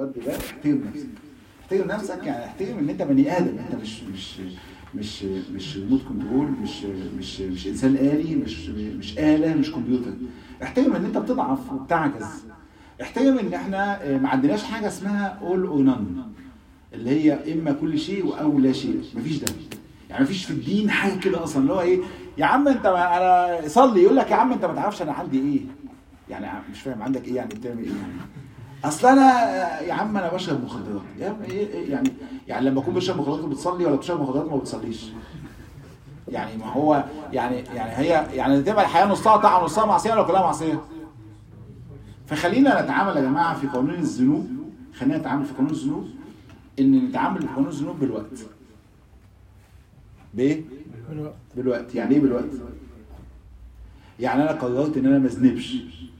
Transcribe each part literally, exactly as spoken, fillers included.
الوقت ده احترم نفسك. احترم نفسك يعني احترم ان انت بني ادم، انت مش مش مش مش ريموت كنترول، مش مش مش انسان آلي، مش مش آلة، مش كمبيوتر. احترم ان انت بتضعف وبتعجز. احترم ان احنا ما عندناش حاجه اسمها اول اور نان، اللي هي اما كل شيء او لا شيء. مفيش ده يعني، مفيش في الدين حاجه كده اصلا اللي هو ايه يا عم انت انا صلي، يقول لك يا عم انت ما تعرفش انا عندي ايه. يعني مش فاهم عندك ايه، يعني بتعمل ايه يعني؟ اصل انا يا عم انا بشرب مخدرات. يا عم ايه يعني؟ يعني لما اكون بشرب مخدرات بتصلي، ولا بتشرب مخدرات ما بتصليش؟ يعني ما هو يعني يعني هي يعني تبقى الحياه نصها طاعه ونصها معصيه، ولا كلها معصيه؟ فخلينا نتعامل يا جماعه في قانون الذنوب، خلينا نتعامل في قانون الذنوب ان نتعامل في قانون الذنوب بالوقت. بايه؟ بالوقت. بالوقت. يعني ايه بالوقت؟ يعني انا قررت ان انا ما اذنبش،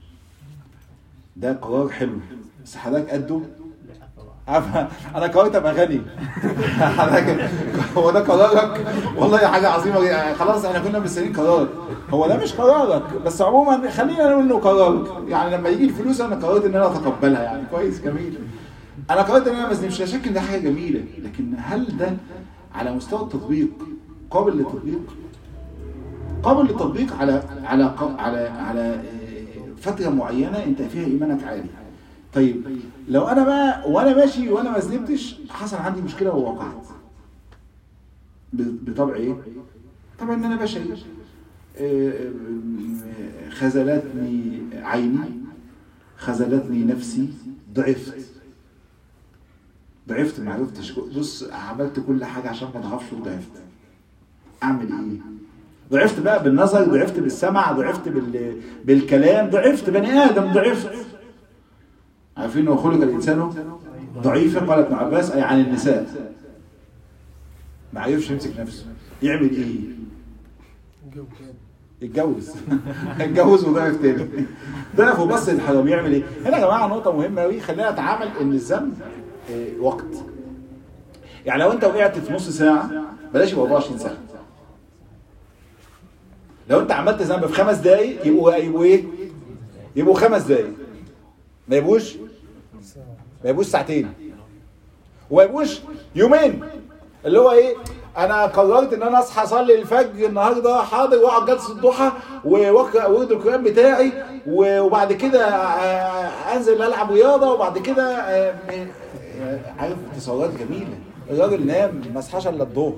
ده قرار حلو، بس حضرتك قده؟ انا قررت ابقى غني. حضرتك هو ده قرارك؟ والله حاجه عظيمه. خلاص احنا كنا مستنيين قرارك. هو ده مش قرارك، بس عموما خلينا نقول انه قرارك. يعني لما يجي الفلوس انا قررت ان انا اتقبلها. يعني كويس، جميل. انا قررت ان انا ما اذنبش، لا شك ان ده حاجه جميله، لكن هل ده على مستوى التطبيق قابل للتطبيق؟ قابل للتطبيق على على على على فتره معينه انت فيها ايمانك عالي. طيب لو انا بقى وانا ماشي وانا ما اذنبتش حصل عندي مشكله ووقعت، بطبع ايه؟ طبعا ان انا بشري، خذلتني عيني، خذلتني نفسي، ضعفت ضعفت ما عرفتش. بص عملت كل حاجه عشان ما اضعفش وضعفت. اعمل ايه؟ ضعفت بقى بالنظر، ضعفت بالسمع، ضعفت بال... بالكلام، ضعفت بني ادم، ضعفت. عارفين هو خلق الانسان ضعيفا، قال ابن عباس اي عن النساء. ما عرفش يمسك نفسه، يعمل ايه؟ يتجوز. يتجوز وضعف تاني، ضعف وبص الحرام. يعمل ايه؟ هنا يا جماعه نقطه مهمه قوي، خلينا نتعامل ان الذنب وقت. يعني لو انت وقعت في نص ساعه بلاش يبقى أربعة وعشرين ساعه. لو انت عملت ذنب في خمس دقايق يبقوا يبقوا ايه؟ يبقوا خمس دقايق، ما يبقوش ما يبقوش ساعتين، وما يبقوش يومين. اللي هو ايه؟ انا قررت ان انا اصحى اصلي الفجر النهارده حاضر، واقعد جلسه الضحى واقرا ورد القران بتاعي، وبعد كده انزل العب رياضه، وبعد كده عارف تصورات جميله. الراجل نام ما صحاش الا الظهر.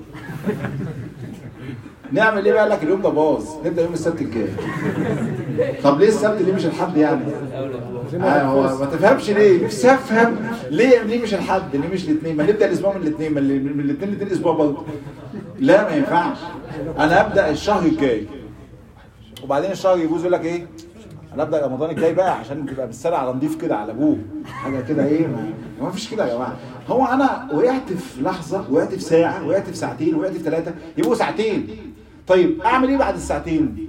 نعمل ايه بقى؟ لك اليوم ده باظ، نبدا يوم السبت الجاي. طب ليه السبت؟ ليه مش الحد يعني؟ آه هو ما تفهمش ليه؟ مش هفهم ليه ليه مش الحد؟ ليه مش الاثنين؟ ما نبدا الاسبوع من الاثنين، من الاثنين الاثنين اسبوع برضه. لا ما ينفعش. انا ابدا الشهر الجاي، وبعدين الشهر يبوظ يقول لك ايه؟ انا ابدا رمضان الجاي بقى عشان تبقى بالسنه على نضيف كده على ابوه، حاجه كده ايه؟ ما فيش كده يا جماعه. هو انا وقعت في لحظه، وقعت في ساعه، وقعت في ساعتين، وقعت في ثلاثه، يبقوا ساعتين. طيب اعمل ايه بعد الساعتين؟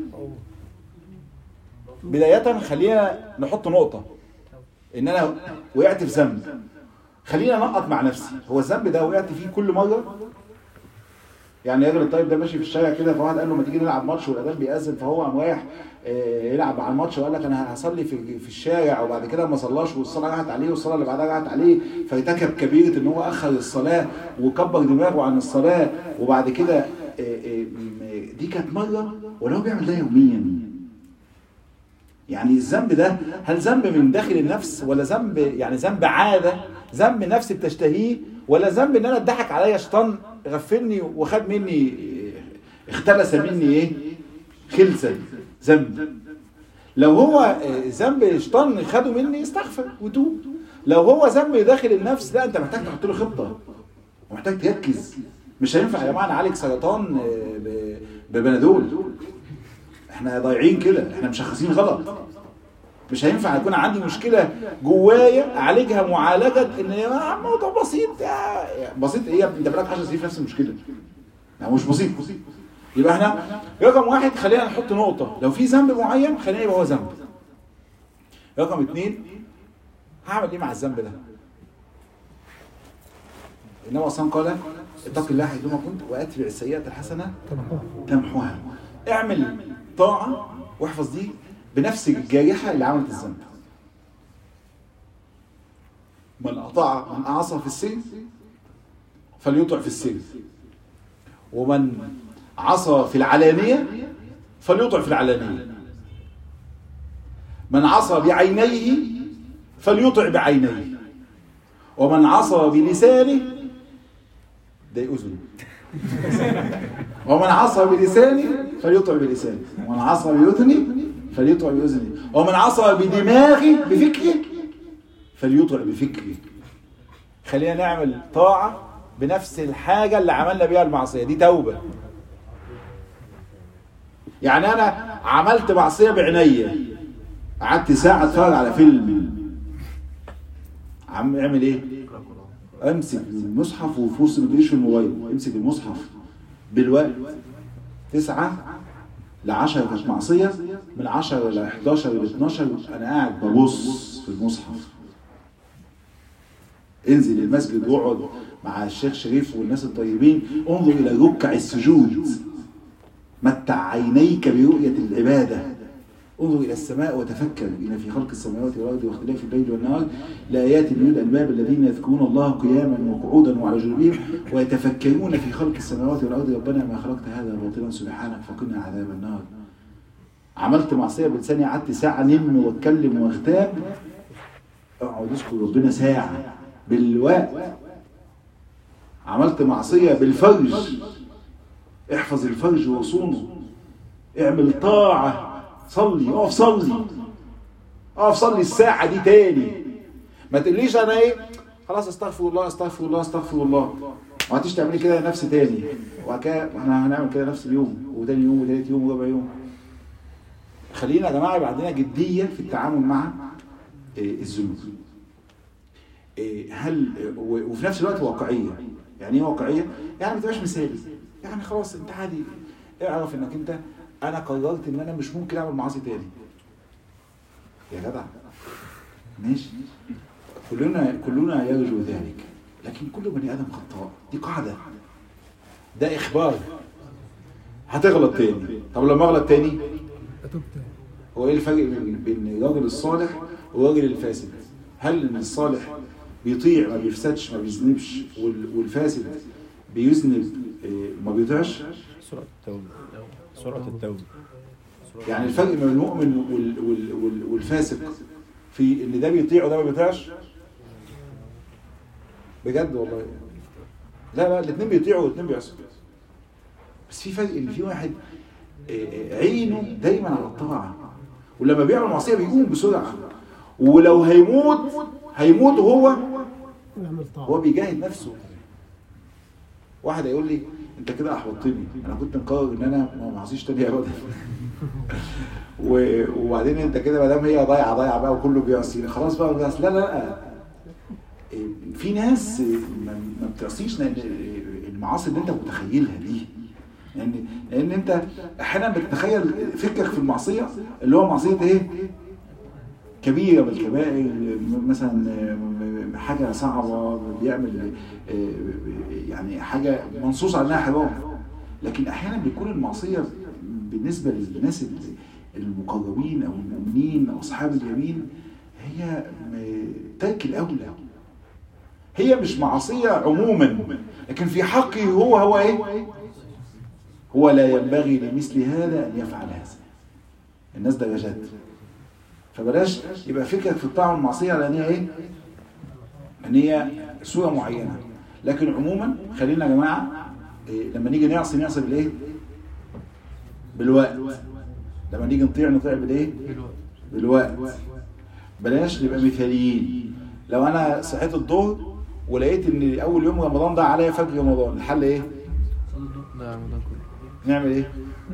بدايه خلينا نحط نقطه ان انا وقعت في ذنب. خلينا نقط مع نفسي، هو الذنب ده وقعت فيه كل مره؟ يعني الراجل الطيب ده ماشي في الشارع كده، فواحد قال له ما تيجي نلعب ماتش والاذان بيأذن، فهو قام رايح يلعب على الماتش وقال لك انا هصلي في في الشارع، وبعد كده ما صلاش والصلاه راحت عليه والصلاه اللي بعدها راحت عليه، فارتكب كبيره ان هو اخر الصلاه وكبر دماغه عن الصلاه، وبعد كده دي كانت مره ولا هو بيعمل ده يوميا؟ يعني الذنب ده هل ذنب من داخل النفس، ولا ذنب يعني ذنب عاده، ذنب نفس بتشتهيه، ولا ذنب ان انا اتضحك عليا شيطان غفلني وخد مني اختلس مني ايه؟ خلسه. ذنب. لو هو ذنب شيطان خده مني استغفر وتوب. لو هو ذنب داخل النفس لا، انت محتاج تحط له خطه ومحتاج تركز. مش هينفع يا جماعه نعالج سرطان ببنادول، احنا ضايعين كده، احنا مشخصين غلط. مش هينفع يكون عندي مشكله جوايا اعالجها معالجه ان يا موضوع بسيط. بسيط ايه يا ابني؟ انت بقالك عشر سنين في نفس المشكله. لا مش بسيط. يبقى احنا رقم واحد خلينا نحط نقطه، لو في ذنب معين خلينا يبقى هو ذنب. رقم اثنين هعمل ايه مع الذنب ده؟ انما اصلا قال اتق الله حيثما كنت واتبع السيئه الحسنه تمحوها. اعمل طاعه واحفظ دي بنفس الجارحه اللي عملت الذنب. من أطاع من أعصى في السر فليطع في السر، ومن عصى في العلانية فليطع في العلانية، من عصى بعينيه فليطع بعينيه، ومن عصى بلسانه ده أذن ومن عصى بلسانه فليطع بلسانه، ومن عصى بأذنه فليطع بأذنه، ومن عصى بدماغه بفكره فليطع بفكره. خلينا نعمل طاعة بنفس الحاجة اللي عملنا بيها المعصية دي، توبة. يعني أنا عملت معصية بعينيا، قعدت ساعة اتفرج على فيلم، عم اعمل ايه؟ امسك المصحف وفي وسط ما تجيش في الموبايل، امسك المصحف بالوقت. تسعة لعشرة كانت معصية، من عشرة لحداشر لاتناشر انا قاعد ببص في المصحف. انزل المسجد واقعد مع الشيخ شريف والناس الطيبين، انظر الى ركع السجود، متع عينيك برؤية العبادة، انظر الى السماء وتفكر ان في خلق السماوات والارض واختلاف الليل والنهار لآيات لأولي الألباب الذين يذكرون الله قياما وقعودا وعلى جنوبهم ويتفكرون في خلق السماوات والارض ربنا ما خلقت هذا باطلا سبحانك فقنا عذاب النار. عملت معصيه بلساني، قعدت ساعه نم واتكلم واغتاب، اقعد اذكر ربنا ساعه بالوقت. عملت معصيه بالفرج، احفظ الفرج وصونه، اعمل طاعه، صلي، اقف صلي، اقف صلي الساعه دي تاني. ما تقوليش انا ايه خلاص استغفر الله استغفر الله استغفر الله، ما هتيجي تعملي كده لنفسي تاني، وكده احنا هنعمل كده نفس اليوم وتاني يوم وتالت يوم ورابع يوم. خلينا يا جماعه يبقى عندنا جديه في التعامل مع الذنوب. هل وفي نفس الوقت واقعيه. يعني ايه واقعيه؟ يعني ما تبقاش مثالي، يعني خلاص انت عادي اعرف انك انت انا قررت ان انا مش ممكن اعمل معاصي تاني. يا جدع ماشي، كلنا كلنا يرجو ذلك، لكن كل بني ادم خطاء، دي قاعده، ده اخبار. هتغلط تاني، طب لما اغلط تاني هو ايه الفرق بين الراجل الصالح والراجل الفاسد؟ هل الصالح بيطيع ما بيفسدش ما بيذنبش، والفاسد بيذنب ما بيطيعش؟ سرعه التوبه سرعه التوبه يعني الفرق بين المؤمن والفاسق في ان ده بيطيع وده ما بيطيعش؟ بجد والله لا لا الاثنين بيطيعوا والاثنين بيعصوا، بس في فرق ان في واحد عينه دايما على الطاعه، ولما بيعمل معصيه بيقوم بسرعه، ولو هيموت هيموت وهو هو بيجاهد نفسه. واحد هيقول لي انت كده احبطتني، انا كنت مقرر ان انا ما معصيش تاني ابدا وبعدين انت كده ما دام هي ضايعه ضايعه بقى وكله بيعصي خلاص بقى بس. لا لا لا، في ناس ما بتعصيش المعاصي اللي انت متخيلها دي، يعني لان انت احيانا بتتخيل فكرك في المعصيه اللي هو معصيه ايه؟ كبيره بالكبائر، مثلا حاجه صعبه بيعمل يعني حاجه منصوص عليها حرام، لكن احيانا بيكون المعصيه بالنسبه للناس المقربين او المؤمنين او اصحاب اليمين هي ترك الاولى، هي مش معصيه عموما، لكن في حقه هو هو ايه؟ هو لا ينبغي لمثل هذا ان يفعل هذا. الناس درجات، فبلاش يبقى فكرك في الطاعه والمعصيه على ان هي ايه؟ ان هي صوره معينه، لكن عموما خلينا يا جماعه إيه لما نيجي نعصي نعصي بالايه؟ بالوقت. لما نيجي نطيع نطيع بالايه؟ بالوقت. بلاش نبقى مثاليين. لو انا صحيت الظهر ولقيت ان اول يوم رمضان ده عليا فجر رمضان، الحل ايه؟ نعمل ايه؟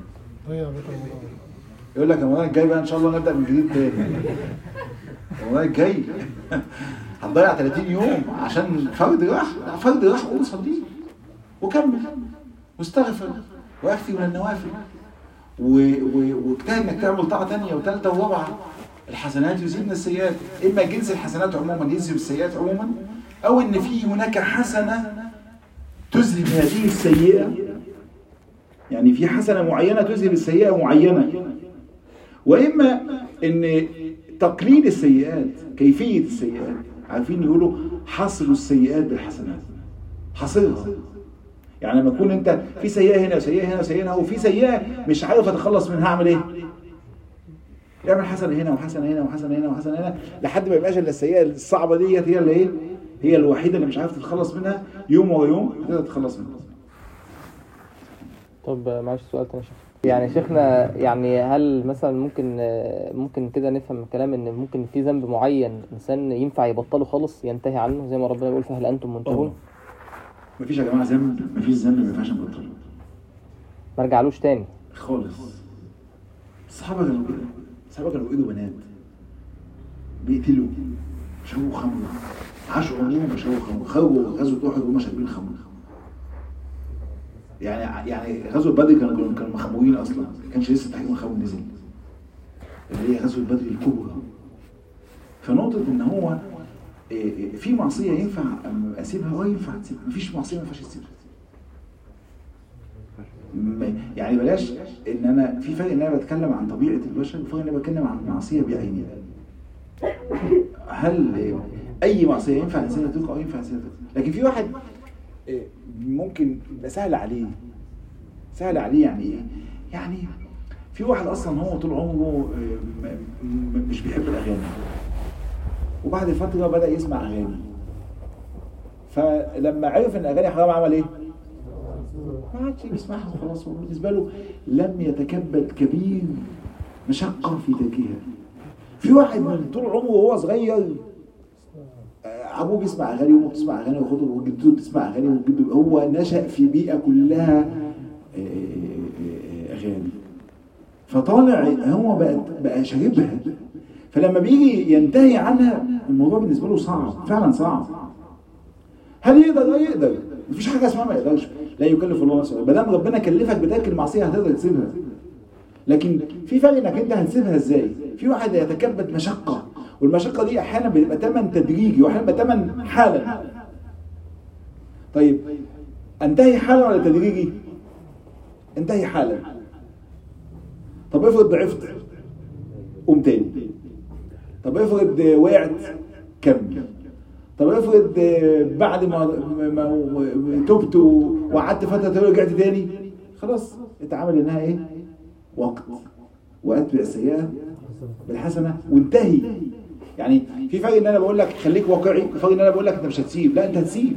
يقول لك رمضان الجاي بقى ان شاء الله نبدا من جديد تاني. رمضان الجاي هتضيع ثلاثين يوم عشان فرد راح، فرد راح قوم صليه وكمل واستغفر واكثر من النوافل واجتهد انك تعمل طاعه ثانيه وثالثه ورابعه. الحسنات يذهبن السيئات، اما جنس الحسنات عموما يذهب السيئات عموما، او ان في هناك حسنه تذهب هذه السيئه، يعني في حسنه معينه تذهب السيئه معينه، واما ان تقليل السيئات، كيفيه السيئات. عارفين يقولوا حصر السيئات بالحسنات، حصرها. يعني لما تكون انت في سيئه هنا وسيئه هنا وسيئه هنا وفي سيئه مش عارف اتخلص منها، اعمل ايه؟ اعمل حسنه هنا وحسنه هنا وحسنه هنا وحسنه هنا لحد ما يبقاش الا السيئه الصعبه ديت هي اللي ايه؟ هي الوحيده اللي مش عارف تتخلص منها، يوم ورا يوم تقدر تتخلص منها. طب معلش سؤال تاني يا شيخ. يعني شيخنا يعني هل مثلا ممكن ممكن كده نفهم من الكلام ان ممكن في ذنب معين انسان ينفع يبطله خالص، ينتهي عنه زي ما ربنا بيقول فهل انتم منتهون؟ مفيش يا جماعه ذنب، مفيش ذنب ما ينفعش نبطله. ما رجعلوش تاني خالص. الصحابه كانوا كده، الصحابه كانوا بايده بنات بيقتلوا، شربوا خمر، عاشوا عمرهم بيشربوا خمر، خرجوا غزوه احد وهم شاربين خمر. يعني يعني غزوه بدر كانوا كانوا مخمورين اصلا، ما كانش لسه تحريم الخمر نزل، اللي هي غزوه بدر الكبرى. فنقطه ان هو في معصيه ينفع اسيبها ولا ينفع تسيبها، مفيش معصيه ما ينفعش تسيبها. يعني بلاش ان انا في فرق ان انا بتكلم عن طبيعه البشر وفرق ان انا بتكلم عن معصيه بعينها. هل اي معصيه ينفع الانسان يتركها او ينفع الانسان يتركها؟ لكن في واحد ممكن يبقى سهل عليه، سهل عليه يعني ايه؟ يعني في واحد اصلا هو طول عمره مش بيحب الاغاني، وبعد فتره بدا يسمع اغاني، فلما عرف ان الاغاني حرام عمل ايه؟ ما عادش بيسمعها وخلاص. بالنسبه له لم يتكبد كبير مشقه في تركها. في واحد من طول عمره وهو صغير ابوه بيسمع اغاني وامه بتسمع اغاني واخته وجدته بتسمع اغاني وجده، هو نشأ في بيئه كلها اغاني، فطالع هو بقى بقى شاربها، فلما بيجي ينتهي عنها الموضوع بالنسبه له صعب، فعلا صعب. هل يقدر؟ لا يقدر، مفيش حاجه اسمها ما يقدرش، لا يكلف الله نفسا، ما دام ربنا كلفك بترك المعصيه هتقدر تسيبها. لكن في فرق انك انت هتسيبها ازاي. في واحد يتكبد مشقه، والمشقه دي احيانا بتبقى ثمن تدريجي واحيانا بتبقى ثمن حالا. طيب انتهي حالا ولا تدريجي؟ انتهي حالا. طب افرض ضعفت قوم تاني. طب افرض وقعت كمل. طب افرض بعد ما ما تبت وقعدت فتره ورجعت تاني، خلاص اتعامل انها ايه؟ وقت، واتبع السيئه بالحسنه وانتهي. يعني في فرق ان انا بقول لك خليك واقعي، وفرق ان انا بقول لك انت مش هتسيب، لا انت هتسيب.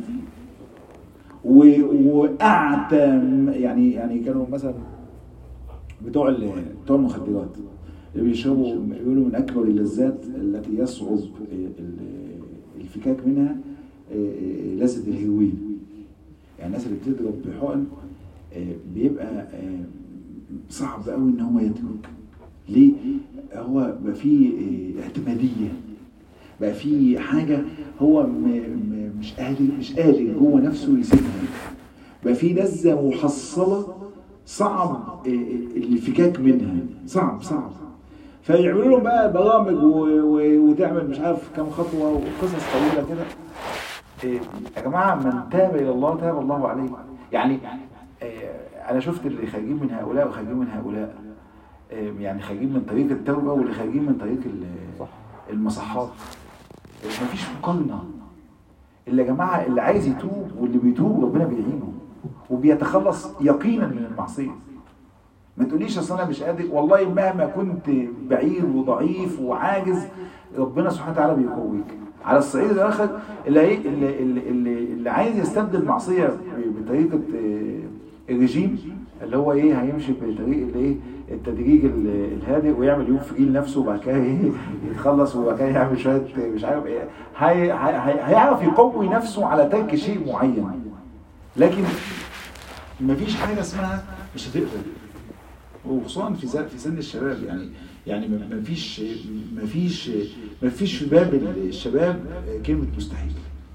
وقعت يعني يعني كانوا مثلا بتوع بتوع المخدرات اللي بيشربوا بيقولوا من اكبر اللذات التي يصعب الفكاك منها لذة الهيروين. يعني الناس اللي بتضرب بحقن بيبقى صعب قوي ان هو يترك. ليه؟ هو بقى فيه اعتماديه، بقى فيه حاجه هو م م مش قادر مش قادر جوه نفسه يسيبها، بقى فيه لذه محصله صعب الفكاك منها، صعب صعب. فيعملوا لهم بقى برامج وتعمل مش عارف كم خطوه وقصص طويله كده. يا جماعه من تاب الى الله تاب الله عليه. يعني انا شفت اللي خارجين من هؤلاء وخارجين من هؤلاء، يعني خارجين من طريق التوبه واللي خارجين من طريق المصحات. مفيش مقارنه. اللي يا جماعه اللي عايز يتوب واللي بيتوب ربنا بيعينه وبيتخلص يقينا من المعصيه. ما تقوليش اصل انا مش قادر، والله مهما كنت بعير وضعيف وعاجز ربنا سبحانه وتعالى بيقويك. على الصعيد الاخر اللي اللي اللي, اللي عايز يستبدل المعصيه بطريقه الرجيم اللي هو ايه هيمشي بطريق الايه التدريج الهادئ ويعمل يوم فري لنفسه وبعد كده ايه يتخلص وبعد كده يعمل شويه مش عارف ايه، هي هيعرف يقوي نفسه على ترك شيء معين. لكن مفيش حاجه اسمها مش هتقدر، وخصوصا في في سن الشباب. يعني يعني مفيش مفيش مفيش في باب الشباب كلمه مستحيل.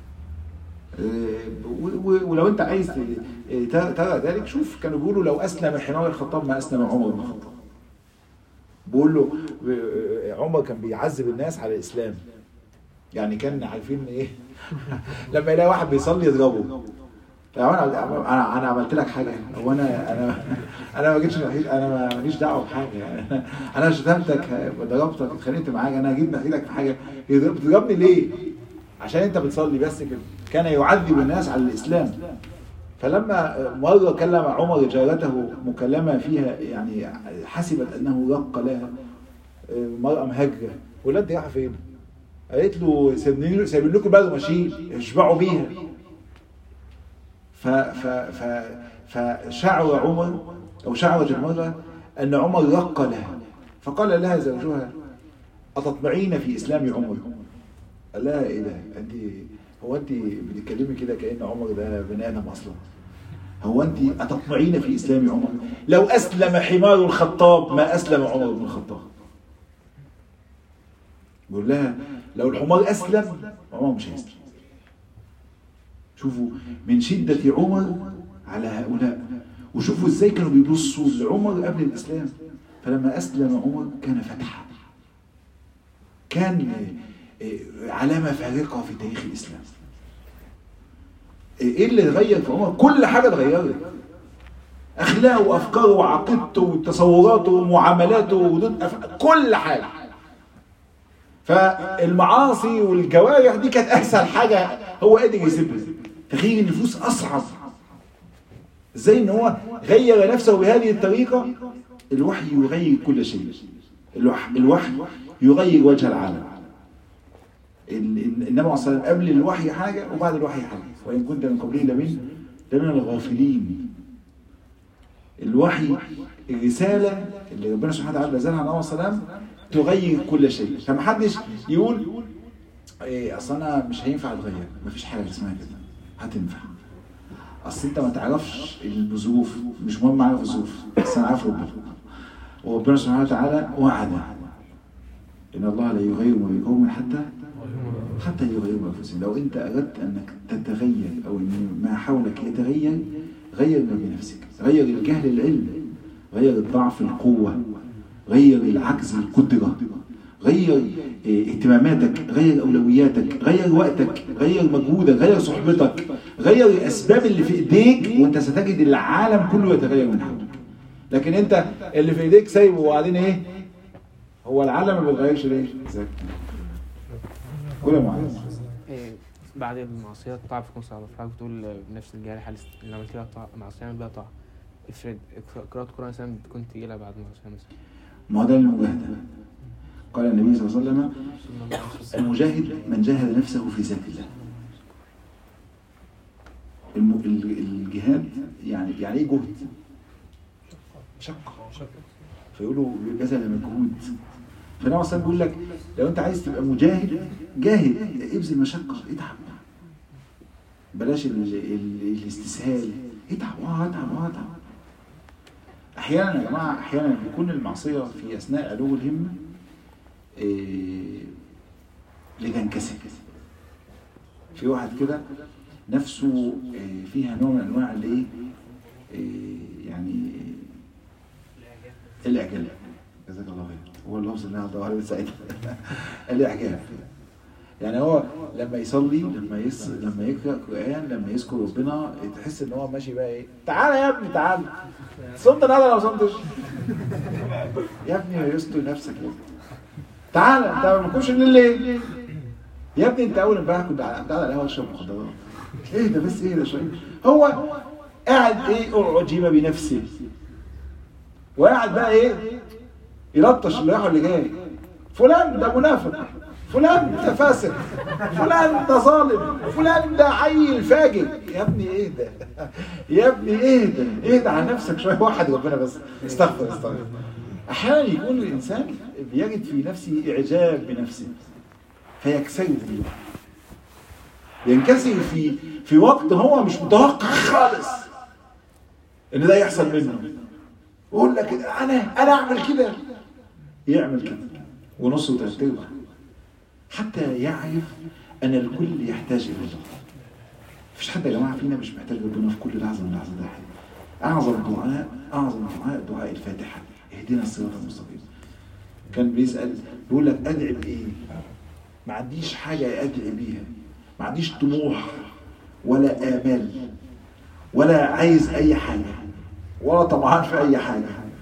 ولو انت عايز ترى ذلك شوف كانوا بيقولوا لو اسلم حمار الخطاب ما اسلم عمر بن الخطاب. بيقول له عمر كان بيعذب الناس على الاسلام. يعني كان عارفين ايه لما يلاقي واحد بيصلي يضربه. انا انا انا عملت لك حاجه؟ هو انا انا انا ما جيتش ناحيتك، انا ماليش دعوه بحاجه. يعني انا شتمتك ضربتك اتخانقت معاك، انا جيت ناحيتك في حاجه؟ بتضربني ليه؟ عشان انت بتصلي بس كده. كان يعذب الناس على الاسلام. فلما مرة كلم عمر جارته مكلمة فيها يعني حسبت انه رق لها، مرأة مهاجرة، ولاد دي رايحة فين؟ قالت له سايبين سايبين لكم بقى ماشيين اشبعوا بيها. ف ف ف فشعر عمر او شعرت المرأة ان عمر رق لها، فقال لها زوجها أتطمعين في اسلام عمر؟ قال لها ايه ده؟ انت هو انت بتتكلمي كده كأن عمر ده بني ادم اصلا؟ هو انت أتطمعين في اسلام عمر؟ لو اسلم حمار الخطاب ما اسلم عمر بن الخطاب. بيقول لها لو الحمار اسلم عمر مش هيسلم. شوفوا من شدة عمر على هؤلاء، وشوفوا ازاي كانوا بيبصوا لعمر قبل الاسلام. فلما اسلم عمر كان فتحا، كان علامة فارقة في تاريخ الاسلام. ايه اللي اتغير في عمر؟ كل حاجة اتغيرت، اخلاقه وافكاره وعقيدته وتصوراته ومعاملاته وردود افعال، كل حاجة. فالمعاصي والجوارح دي كانت اسهل حاجة هو قادر يسيبها. تغيير النفوس اصعب. ازاي ان هو غير نفسه بهذه الطريقة؟ الوحي يغير كل شيء. الوحي, الوحي يغير وجه العالم. النبي صلى الله عليه وسلم قبل الوحي حاجة وبعد الوحي حاجة، وإن كنت من قبله لمن لمن الغافلين. الوحي الرسالة اللي ربنا سبحانه وتعالى نزلها على النبي صلى الله عليه وسلم تغير كل شيء. فمحدش يقول ايه اصل انا مش هينفع اتغير، مفيش حاجة اسمها كده هتنفع. اصل انت ما تعرفش الظروف، مش مهم اعرف الظروف بس انا عارف ربنا. وربنا سبحانه وتعالى وعد ان الله لا يغير ما بقوم حتى حتى يغيروا انفسهم. لو انت اردت انك تتغير او ان ما حولك يتغير، غير ما بنفسك. غير الجهل العلم، غير الضعف القوة، غير العجز القدرة، غير اهتماماتك، غير اولوياتك، غير وقتك، غير مجهودك، غير صحبتك، غير الاسباب اللي في ايديك، وانت ستجد العالم كله يتغير من حولك. لكن انت اللي في ايديك سايبه وبعدين ايه؟ هو العالم ما بيتغيرش ليه؟ ازاي؟ كل معاذ إيه بعد المعصيه الطاعه بتكون صعبه، فحضرتك بتقول بنفس الجارحه اللي عملت لها طاعه معصيه عملت بها طاعه. افرض قراءه القران مثلا بتكون تقيله بعد المعصيه مثلا. ما هو ده المجاهده. قال النبي صلى الله عليه وسلم المجاهد من جاهد نفسه في ذات الله. الم... الجهاد يعني يعني ايه جهد؟ شق. فيقولوا بذل مجهود. فالنبي صلى الله عليه وسلم بيقول لك لو انت عايز تبقى مجاهد جاهد، ابذل مشقه، اتعب، بلاش ال... ال... الاستسهال، اتعب اه اتعب اه اتعب. احيانا يا جماعه احيانا بيكون المعصيه في اثناء علو الهمه إيه... لتنكسر. في واحد كده نفسه إيه فيها نوع من انواع الايه إيه يعني الاعجاب. جزاك الله خير. هو اللفظ اللي انا هدور عليه ساعتها الاعجاب. يعني هو لما يصلي، لما يس... لما يقرأ قرآن، لما يذكر ربنا، تحس ان هو ماشي بقى ايه؟ تعالى يا ابني تعالى. صمت انا ولا ما صمتش؟ يا ابني يستر نفسك يا ابني. تعالى انت ما بتكونش الليل ليه؟ يا ابني انت اول امبارح كنت قاعد على القهوه تشرب مخدرات. ايه ده بس ايه ده شويه؟ هو قاعد ايه اعجب بنفسه. وقاعد بقى ايه؟ يلطش اللي راح واللي جاي. فلان ده منافق، فلان ده فاسق، فلان ده ظالم، فلان ده عيل فاجر. يا ابني ايه ده؟ يا ابني ايه ده؟ ايه ده على نفسك شويه، واحد ربنا بس. استغفر استغفر. احيانا يكون الانسان بيجد في نفسه اعجاب بنفسه فيكسر فيه. ينكسر في في وقت هو مش متوقع خالص ان ده يحصل منه. يقول لك انا انا اعمل كده، يعمل كده ونص وثلاث ارباع حتى يعرف ان الكل يحتاج الى الله. مفيش حد يا جماعه فينا مش محتاج ربنا في كل لحظه من لحظات الحياه. اعظم دعاء اعظم دعاء دعاء الفاتحه، اهدنا الصراط المستقيم. كان بيسال بيقول لك ادعي بايه؟ ما عنديش حاجه ادعي بيها، ما عنديش طموح ولا امال ولا عايز اي حاجه ولا طمعان في اي حاجه.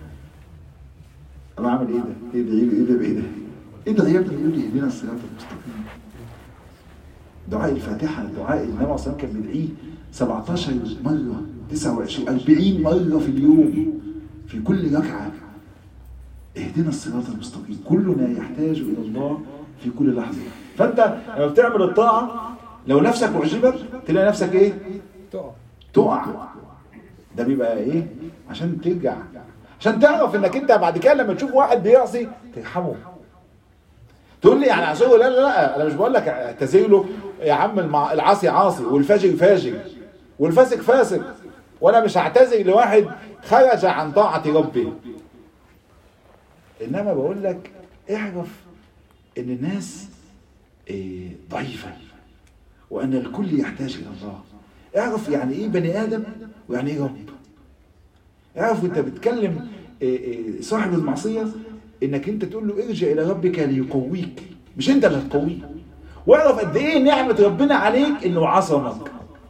انا اعمل ايه ده؟ ادعي له ايه ده بايه ده؟ ادعي يا ابني يقول لي اهدنا الصراط المستقيم. دعاء الفاتحة، دعاء النبي صلى الله عليه وسلم كان بيدعيه سبعتاشر مرة، تسعة وعشرين، أربعين مرة في اليوم في كل ركعة. اهدنا الصراط المستقيم. كلنا يحتاج إلى الله في كل لحظة. فأنت لما بتعمل الطاعة لو نفسك أعجبت تلاقي نفسك إيه؟ تقع تقع. ده بيبقى إيه؟ عشان ترجع، عشان تعرف إنك أنت بعد كده لما تشوف واحد بيعصي ترحمه. تقول لي يعني عصيه؟ لا لا لا، أنا مش بقول لك اعتذر له يا عم، العاصي عاصي والفاجر فاجر والفاسق فاسق، وأنا مش هعتذر لواحد خرج عن طاعة ربي. إنما بقول لك اعرف إن الناس إيه ضعيفة وأن الكل يحتاج إلى الله. اعرف يعني إيه بني آدم ويعني إيه رب. اعرف وأنت بتكلم إيه إيه صاحب المعصية إنك أنت تقول له ارجع إلى ربك ليقويك، مش أنت اللي هتقويه. واعرف قد إيه نعمة ربنا عليك إنه عصمك.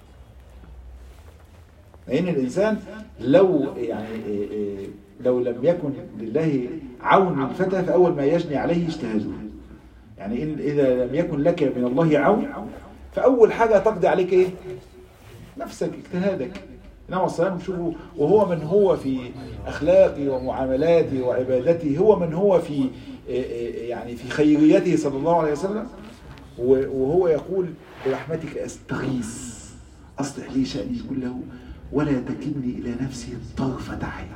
لأن الإنسان لو يعني إيه إيه لو لم يكن لله عون الفتى فأول ما يجني عليه اجتهاده. يعني إن إذا لم يكن لك من الله عون فأول حاجة تقضي عليك إيه؟ نفسك، اجتهادك. النبي عليه الصلاة والسلام شوفوا، وهو من هو في أخلاقه ومعاملاته وعبادته، هو من هو في يعني في خيريته صلى الله عليه وسلم، وهو يقول برحمتك أستغيث أصلح لي شأني كله ولا تكلني إلى نفسي طرفة عين.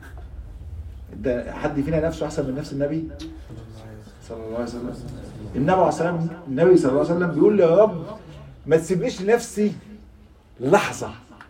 ده حد فينا نفسه أحسن من نفس النبي صلى الله عليه وسلم؟ النبي عليه الصلاة والسلام النبي صلى الله عليه وسلم بيقول لي يا رب ما تسيبنيش لنفسي لحظة.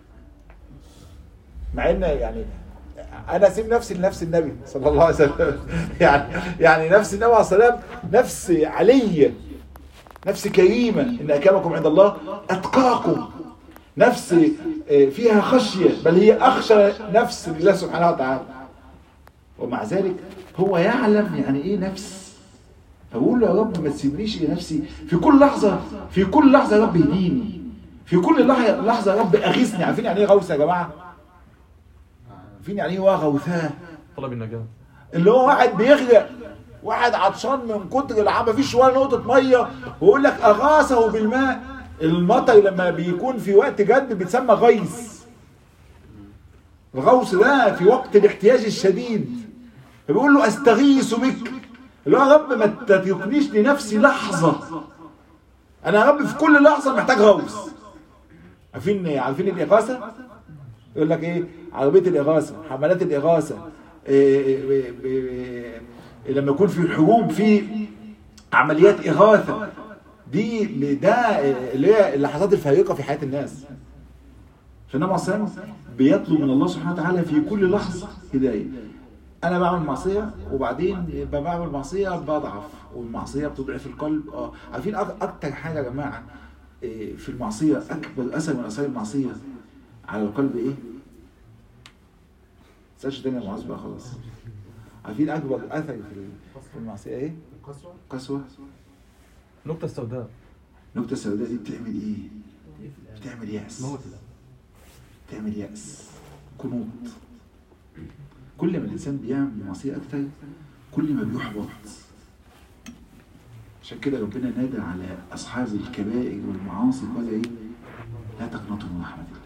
مع ان يعني انا اسيب نفسي لنفس النبي صلى الله عليه وسلم. يعني يعني نفس النبي عليه الصلاة والسلام نفس علية، نفس كريمة، ان اكرمكم عند الله اتقاكم، نفس فيها خشية، بل هي اخشى نفس لله سبحانه وتعالى. ومع ذلك هو يعلم يعني ايه نفس. فبقول له يا رب ما تسيبنيش لنفسي في كل لحظة، في كل لحظة يا رب اهديني، في كل لحظة يا رب اغيثني. عارفين يعني ايه غوث يا جماعة؟ عارفين يعني ايه غوثاه؟ طلب النجاة، اللي هو واحد بيغرق، واحد عطشان من كتر العمى مفيش ولا نقطة مية، ويقول لك اغاثه بالماء. المطر لما بيكون في وقت جد بيتسمى غيث. الغوث ده في وقت الاحتياج الشديد. فبيقول له استغيث بك، اللي هو يا رب ما تتركنيش لنفسي لحظة. انا يا رب في كل لحظة محتاج غوث. عارفين عارفين الإغاثة؟ يقول لك ايه؟ عربية الإغاثة، حملات الإغاثة، إيه إيه إيه إيه لما يكون في حروب في عمليات إغاثة، دي ده اللي هي اللحظات الفارقة في حياة الناس. فالنبي صلى الله عليه وسلم بيطلب من الله سبحانه وتعالى في كل لحظة هداية. أنا بعمل معصية وبعدين بعمل معصية بضعف، والمعصية بتضعف القلب. اه عارفين أكتر حاجة يا جماعة في المعصية، أكبر أثر من أثار المعصية على القلب إيه؟ سألش تاني يا معاذ بقى خلاص. عارفين أكبر أثر في المعصية إيه؟ قسوة. قسوة. نقطة سوداء. نقطة سوداء دي بتعمل إيه؟ بتعمل يأس. بتعمل يأس، قنوط. كل ما الإنسان بيعمل معصية أكتر كل ما بيحبط. عشان كده ربنا نادى على أصحاب الكبائر والمعاصي قال إيه؟ لا تقنطوا من رحمة الله.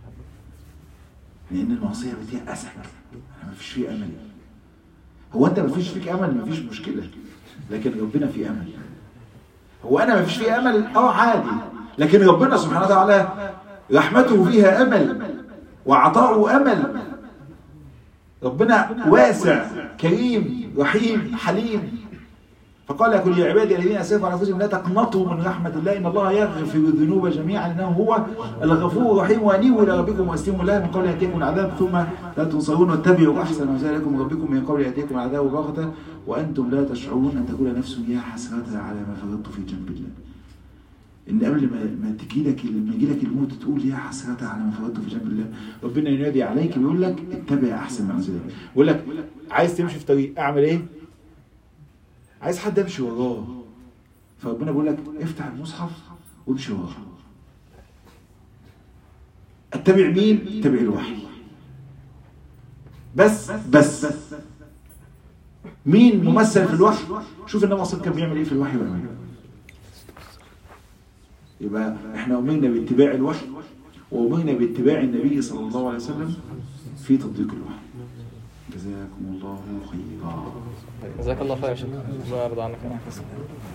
لأن المعصية بتيأسك، ما فيش فيه أمل. هو أنت ما فيش فيك أمل ما فيش مشكلة، لكن ربنا فيه أمل. هو أنا ما فيش فيه أمل آه عادي، لكن ربنا سبحانه وتعالى رحمته فيها أمل وعطاؤه أمل. ربنا واسع كريم رحيم حليم. فقال يا كل عبادي الذين اسرفوا على انفسهم لا تقنطوا من رحمة الله ان الله يغفر الذنوب جميعا انه هو الغفور الرحيم وانيبوا الى ربكم واستسلموا له من قبل ان ياتيكم العذاب ثم لا تنصرون واتبعوا احسن ما جاء لكم ربكم من قبل ان ياتيكم العذاب بغتة وانتم لا تشعرون ان تقول نفس يا حسرة على ما فرطت في جنب الله. ان قبل ما ما تجي لك لما يجي لك الموت تقول يا حسرة على ما فرطت في جنب الله، ربنا ينادي عليك بيقول لك اتبع احسن ما انزل اليك. بيقول لك عايز تمشي في طريق اعمل ايه؟ عايز حد يمشي وراه، فربنا بيقول لك افتح المصحف وامشي وراه. اتبع مين؟ اتبع الوحي. بس بس مين ممثل في الوحي؟ شوف النبي صلى الله عليه وسلم كان بيعمل ايه في الوحي ويعمل ايه. يبقى احنا أمرنا باتباع الوحي وأمرنا باتباع النبي صلى الله عليه وسلم في تطبيق الوحي. جزاكم الله خيرا. جزاك الله خير يا شيخ. الله يرضى عنك.